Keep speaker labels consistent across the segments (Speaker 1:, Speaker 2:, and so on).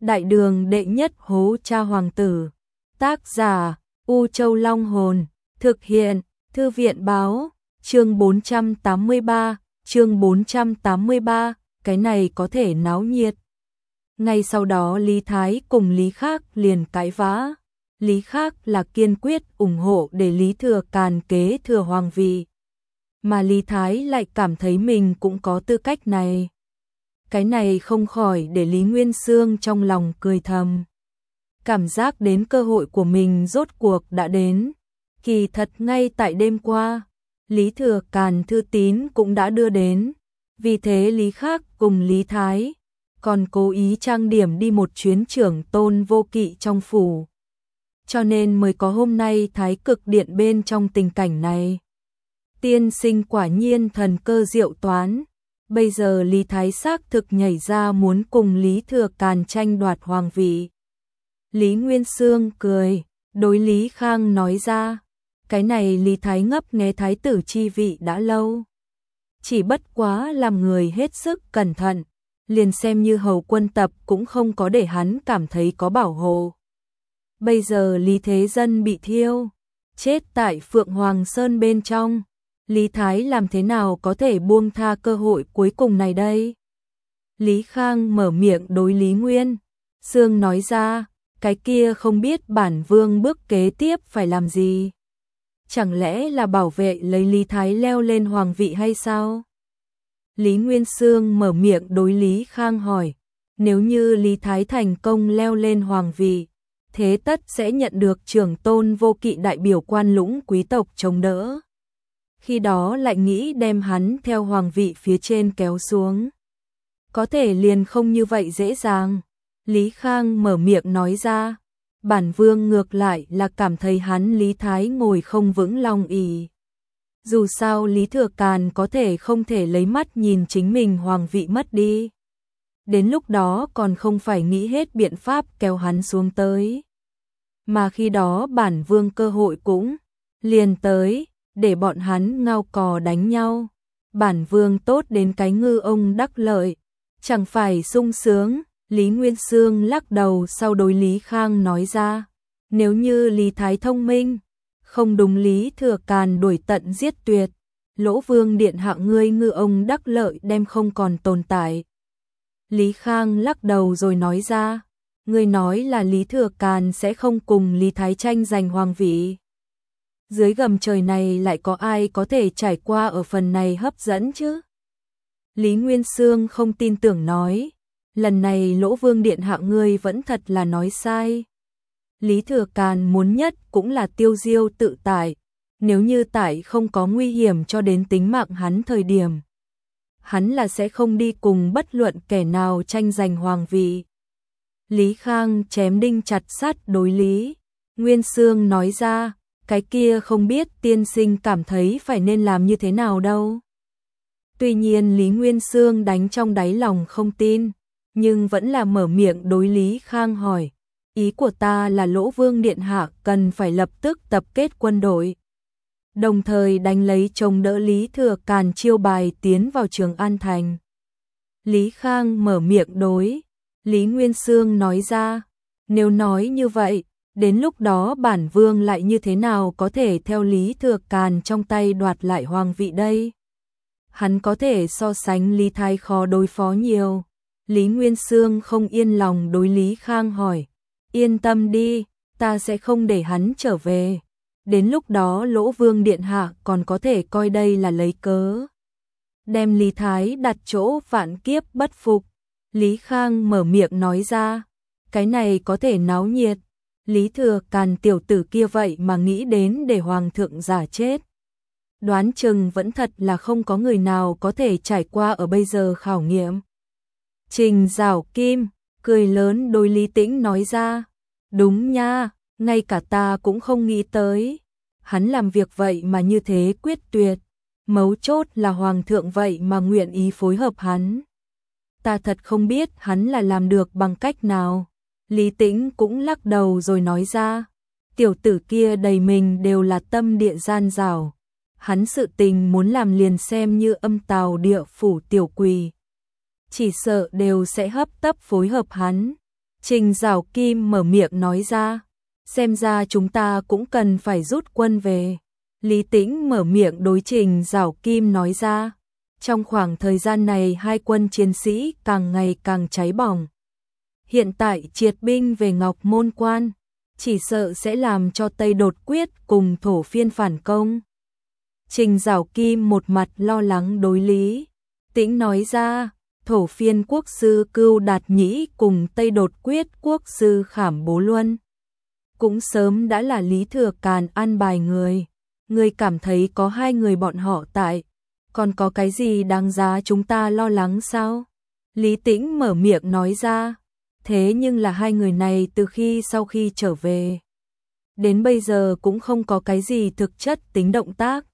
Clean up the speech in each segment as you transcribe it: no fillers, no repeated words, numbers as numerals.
Speaker 1: Đại đường đệ nhất hố cha hoàng tử. Tác giả U Châu Long Hồn. Thực hiện Thư viện Báo. Chương 483. Cái này có thể náo nhiệt. Ngay sau đó Lý Thái cùng Lý Khác liền cãi vã. Lý Khác là kiên quyết ủng hộ để Lý Thừa Càn kế thừa hoàng vị. Mà Lý Thái lại cảm thấy mình cũng có tư cách này. Cái này không khỏi để Lý Nguyên Xương trong lòng cười thầm. Cảm giác đến cơ hội của mình rốt cuộc đã đến. Kỳ thật ngay tại đêm qua, Lý Thừa Càn thư tín cũng đã đưa đến. Vì thế Lý Khác cùng Lý Thái còn cố ý trang điểm đi một chuyến trưởng tôn vô kỵ trong phủ. Cho nên mới có hôm nay Thái Cực Điện bên trong tình cảnh này. Tiên sinh quả nhiên thần cơ diệu toán. Bây giờ Lý Thái xác thực nhảy ra muốn cùng Lý Thừa Càn tranh đoạt hoàng vị. Lý Nguyên Xương cười, đối Lý Khang nói ra. Cái này Lý Thái ngấp nghé thái tử chi vị đã lâu. Chỉ bất quá làm người hết sức cẩn thận. Liền xem như hầu quân tập cũng không có để hắn cảm thấy có bảo hộ. Bây giờ Lý Thế Dân bị thiêu, chết tại Phượng Hoàng Sơn bên trong. Lý Thái làm thế nào có thể buông tha cơ hội cuối cùng này đây? Lý Khang mở miệng đối Lý Nguyên Xương nói ra, cái kia không biết bản vương bước kế tiếp phải làm gì? Chẳng lẽ là bảo vệ lấy Lý Thái leo lên hoàng vị hay sao? Lý Nguyên Xương mở miệng đối Lý Khang hỏi, nếu như Lý Thái thành công leo lên hoàng vị, thế tất sẽ nhận được trưởng tôn vô kỵ đại biểu quan lũng quý tộc chống đỡ. Khi đó lại nghĩ đem hắn theo hoàng vị phía trên kéo xuống. Có thể liền không như vậy dễ dàng. Lý Khang mở miệng nói ra, bản vương ngược lại là cảm thấy hắn Lý Thái ngồi không vững lòng ỷ. Dù sao Lý Thừa Càn có thể không thể lấy mắt nhìn chính mình hoàng vị mất đi. Đến lúc đó còn không phải nghĩ hết biện pháp kéo hắn xuống tới. Mà khi đó bản vương cơ hội cũng liền tới, để bọn hắn ngao cò đánh nhau. Bản vương tốt đến cái ngư ông đắc lợi, chẳng phải sung sướng. Lý Nguyên Xương lắc đầu sau đối Lý Khang nói ra, nếu như Lý Thái thông minh, không đúng Lý Thừa Càn đuổi tận giết tuyệt, Lỗ Vương điện hạ ngươi ngư ông đắc lợi đem không còn tồn tại. Lý Khang lắc đầu rồi nói ra, ngươi nói là Lý Thừa Càn sẽ không cùng Lý Thái tranh giành hoàng vị. Dưới gầm trời này lại có ai có thể trải qua ở phần này hấp dẫn chứ? Lý Nguyên Xương không tin tưởng nói, lần này Lỗ Vương điện hạ ngươi vẫn thật là nói sai. Lý Thừa Càn muốn nhất cũng là tiêu diêu tự tại, nếu như tại không có nguy hiểm cho đến tính mạng hắn thời điểm. Hắn là sẽ không đi cùng bất luận kẻ nào tranh giành hoàng vị. Lý Khang chém đinh chặt sắt đối Lý Nguyên Xương nói ra, cái kia không biết tiên sinh cảm thấy phải nên làm như thế nào đâu. Tuy nhiên Lý Nguyên Xương đánh trong đáy lòng không tin, nhưng vẫn là mở miệng đối Lý Khang hỏi. Ý của ta là Lỗ Vương điện hạ cần phải lập tức tập kết quân đội, đồng thời đánh lấy chống đỡ Lý Thừa Càn chiêu bài tiến vào Trường An Thành. Lý Khang mở miệng đối Lý Nguyên Xương nói ra, nếu nói như vậy, đến lúc đó bản vương lại như thế nào có thể theo Lý Thừa Càn trong tay đoạt lại hoàng vị đây? Hắn có thể so sánh Lý Thái khó đối phó nhiều. Lý Nguyên Xương không yên lòng đối Lý Khang hỏi, yên tâm đi, ta sẽ không để hắn trở về. Đến lúc đó Lỗ Vương điện hạ còn có thể coi đây là lấy cớ đem Lý Thái đặt chỗ vạn kiếp bất phục. Lý Khang mở miệng nói ra, cái này có thể náo nhiệt. Lý Thừa Càn tiểu tử kia vậy mà nghĩ đến để hoàng thượng giả chết. Đoán chừng vẫn thật là không có người nào có thể trải qua ở bây giờ khảo nghiệm. Trình Giảo Kim cười lớn đối Lý Tĩnh nói ra, đúng nha, ngay cả ta cũng không nghĩ tới. Hắn làm việc vậy mà như thế quyết tuyệt, mấu chốt là hoàng thượng vậy mà nguyện ý phối hợp hắn. Ta thật không biết hắn là làm được bằng cách nào. Lý Tĩnh cũng lắc đầu rồi nói ra, tiểu tử kia đầy mình đều là tâm địa gian dảo. Hắn sự tình muốn làm liền xem như âm tào địa phủ tiểu quỳ, chỉ sợ đều sẽ hấp tấp phối hợp hắn. Trình Giảo Kim mở miệng nói ra, xem ra chúng ta cũng cần phải rút quân về. Lý Tĩnh mở miệng đối Trình Giảo Kim nói ra, trong khoảng thời gian này hai quân chiến sĩ càng ngày càng cháy bỏng. Hiện tại triệt binh về Ngọc Môn Quan, chỉ sợ sẽ làm cho Tây Đột Quyết cùng Thổ Phiên phản công. Trình Giảo Kim một mặt lo lắng đối Lý Tĩnh nói ra, Thổ Phiên quốc sư Cưu Đạt Nhĩ cùng Tây Đột Quyết quốc sư Khảm Bố Luân cũng sớm đã là Lý Thừa Càn an bài người. Người cảm thấy có hai người bọn họ tại, còn có cái gì đáng giá chúng ta lo lắng sao? Lý Tĩnh mở miệng nói ra, thế nhưng là hai người này từ sau khi trở về, đến bây giờ cũng không có cái gì thực chất tính động tác.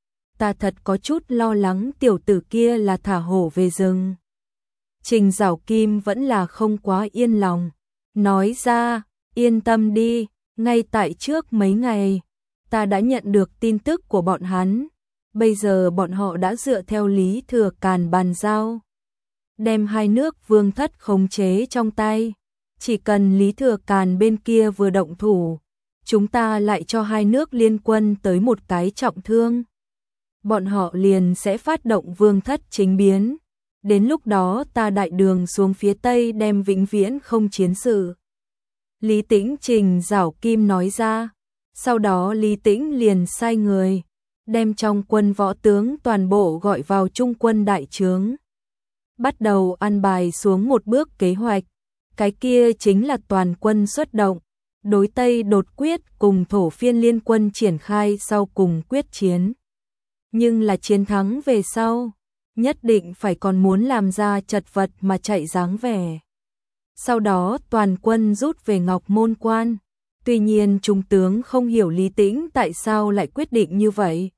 Speaker 1: Ta thật có chút lo lắng tiểu tử kia là thả hổ về rừng. Trình Giảo Kim vẫn là không quá yên lòng, nói ra, yên tâm đi, ngay tại trước mấy ngày, ta đã nhận được tin tức của bọn hắn, bây giờ bọn họ đã dựa theo Lý Thừa Càn bàn giao, đem hai nước vương thất khống chế trong tay, chỉ cần Lý Thừa Càn bên kia vừa động thủ, chúng ta lại cho hai nước liên quân tới một cái trọng thương. Bọn họ liền sẽ phát động vương thất chính biến, đến lúc đó ta đại đường xuống phía Tây đem vĩnh viễn không chiến sự. Lý Tĩnh Trình Giảo Kim nói ra, sau đó Lý Tĩnh liền sai người, đem trong quân võ tướng toàn bộ gọi vào trung quân đại trướng. Bắt đầu an bài xuống một bước kế hoạch, cái kia chính là toàn quân xuất động, đối Tây Đột Quyết cùng Thổ Phiên liên quân triển khai sau cùng quyết chiến. Nhưng là chiến thắng về sau, nhất định phải còn muốn làm ra chật vật mà chạy dáng vẻ. Sau đó toàn quân rút về Ngọc Môn Quan. Tuy nhiên trung tướng không hiểu Lý Tĩnh tại sao lại quyết định như vậy.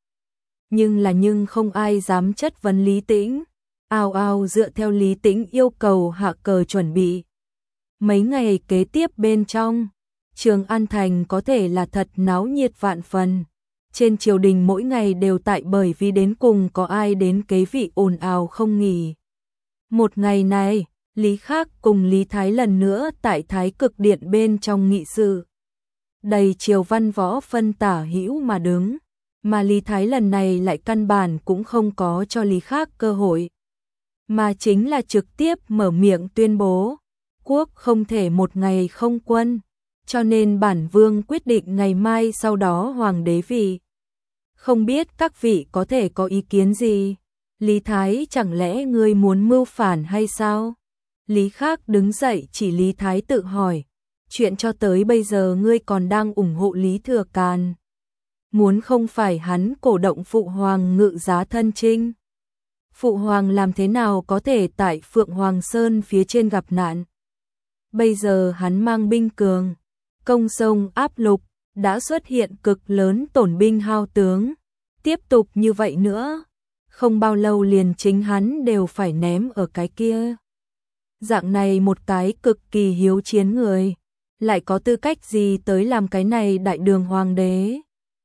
Speaker 1: Nhưng không ai dám chất vấn Lý Tĩnh. Ào ào dựa theo Lý Tĩnh yêu cầu hạ cờ chuẩn bị. Mấy ngày kế tiếp bên trong, Trường An Thành có thể là thật náo nhiệt vạn phần. Trên triều đình mỗi ngày đều tại bởi vì đến cùng có ai đến kế vị ồn ào không nghỉ. Một ngày này, Lý Khắc cùng Lý Thái lần nữa tại Thái Cực Điện bên trong nghị sự. Đầy triều văn võ phân tả hữu mà đứng, mà Lý Thái lần này lại căn bản cũng không có cho Lý Khắc cơ hội. Mà chính là trực tiếp mở miệng tuyên bố, quốc không thể một ngày không quân, cho nên bản vương quyết định ngày mai sau đó hoàng đế vị. Không biết các vị có thể có ý kiến gì? Lý Thái chẳng lẽ ngươi muốn mưu phản hay sao? Lý Khắc đứng dậy chỉ Lý Thái tự hỏi, chuyện cho tới bây giờ ngươi còn đang ủng hộ Lý Thừa Càn. Muốn không phải hắn cổ động Phụ Hoàng ngự giá thân chinh. Phụ Hoàng làm thế nào có thể tại Phượng Hoàng Sơn phía trên gặp nạn? Bây giờ hắn mang binh cường, công sông áp lục, đã xuất hiện cực lớn tổn binh hao tướng. Tiếp tục như vậy nữa, không bao lâu liền chính hắn đều phải ném ở cái kia. Dạng này một cái cực kỳ hiếu chiến người, lại có tư cách gì tới làm cái này đại đường hoàng đế?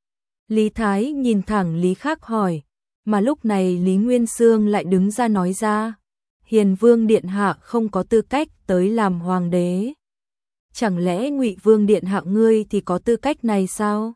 Speaker 1: Lý Thái nhìn thẳng Lý Khắc hỏi, mà lúc này Lý Nguyên Xương lại đứng ra nói ra, Hiền Vương Điện Hạ không có tư cách tới làm hoàng đế. Chẳng lẽ Ngụy Vương Điện Hạ ngươi thì có tư cách này sao?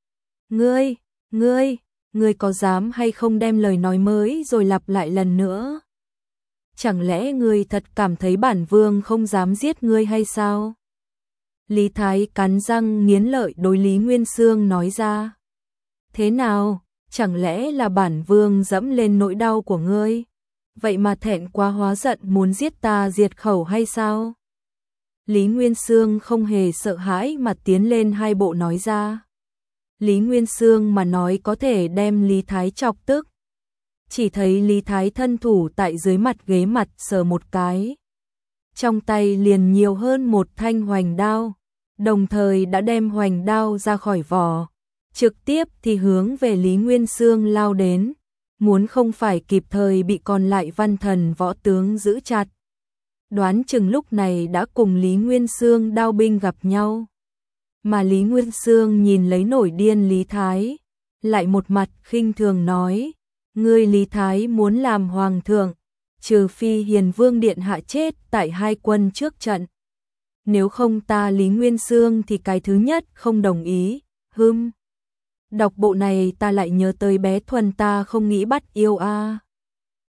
Speaker 1: Ngươi có dám hay không đem lời nói mới rồi lặp lại lần nữa? Chẳng lẽ ngươi thật cảm thấy bản vương không dám giết ngươi hay sao? Lý Thái cắn răng nghiến lợi đối Lý Nguyên Xương nói ra. Thế nào, chẳng lẽ là bản vương dẫm lên nỗi đau của ngươi? Vậy mà thẹn quá hóa giận muốn giết ta diệt khẩu hay sao? Lý Nguyên Xương không hề sợ hãi mà tiến lên hai bộ nói ra. Lý Nguyên Xương mà nói có thể đem Lý Thái chọc tức. Chỉ thấy Lý Thái thân thủ tại dưới mặt ghế mặt sờ một cái. Trong tay liền nhiều hơn một thanh hoành đao, đồng thời đã đem hoành đao ra khỏi vỏ. Trực tiếp thì hướng về Lý Nguyên Xương lao đến, muốn không phải kịp thời bị còn lại văn thần võ tướng giữ chặt. Đoán chừng lúc này đã cùng Lý Nguyên Xương đao binh gặp nhau. Mà Lý Nguyên Xương nhìn lấy nổi điên Lý Thái, lại một mặt khinh thường nói, ngươi Lý Thái muốn làm hoàng thượng, trừ phi Hiền Vương Điện Hạ chết tại hai quân trước trận. nếu không ta Lý Nguyên Xương thì cái thứ nhất không đồng ý. Đọc bộ này ta lại nhớ tới bé Thuần, ta không nghĩ bắt yêu a.